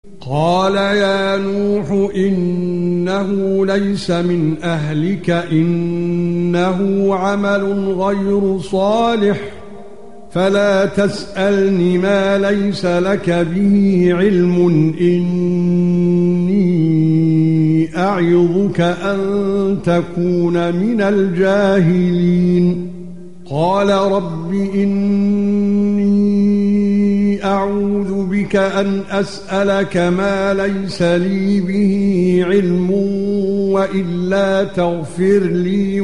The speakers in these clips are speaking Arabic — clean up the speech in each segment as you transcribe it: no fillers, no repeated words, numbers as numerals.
قال يا نوح إنه ليس من أهلك إنه عمل غير صالح فلا تسألني ما ليس لك به علم إني أعظك أن تكون من الجاهلين قال رب إني أعوذ بك أن أسألك ما ليس لي به علم وإلا تغفر لي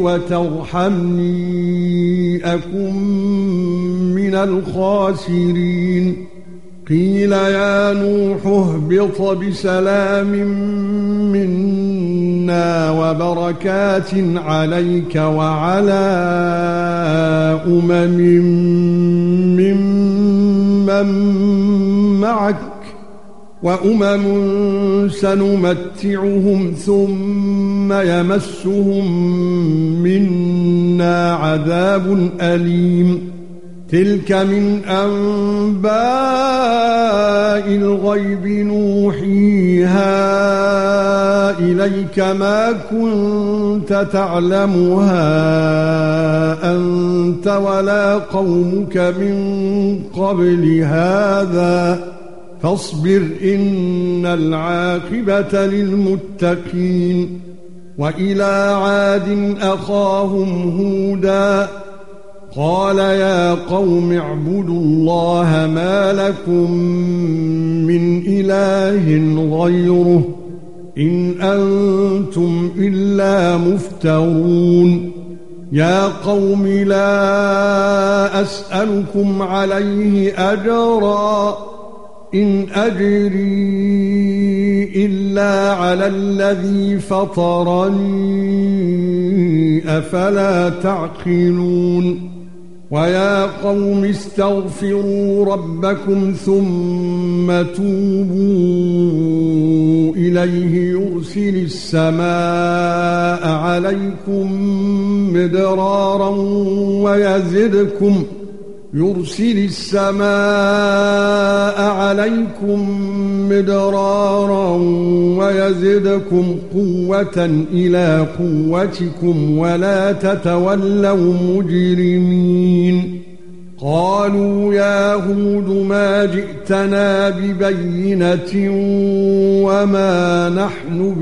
وترحمني أكن من الخاسرين قيل يا نوح اهبط بسلام منا وبركات عليك وعلى ممن معك وأمم سنمتعهم ثم يمسهم منا عذاب أليم تلك من أنباء الغيب نوحيها إليك ما كنت تعلمها أنت ولا قومك من قبل هذا فاصبر إن العاقبة للمتقين وإلى عاد أخاهم هودا قال يا قوم اعبدوا الله ما لكم من إله غيره إن أنتم إلا مفترون يا قوم لا أسألكم عليه أجرا إن أجري إلا على الذي فطرني أفلا تعقلون ويا قوم استغفروا ربكم ثم توبوا إليه يرسل السماء عليكم مدرارا ويزدكم قوة إلى قوتكم ولا تتولوا مجرمين قالوا يا هود ما جئتنا ببينة وما نحن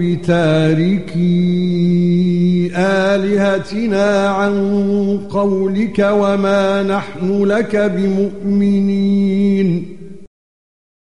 بتاركي آلهتنا عن قولك وما نحن لك بمؤمنين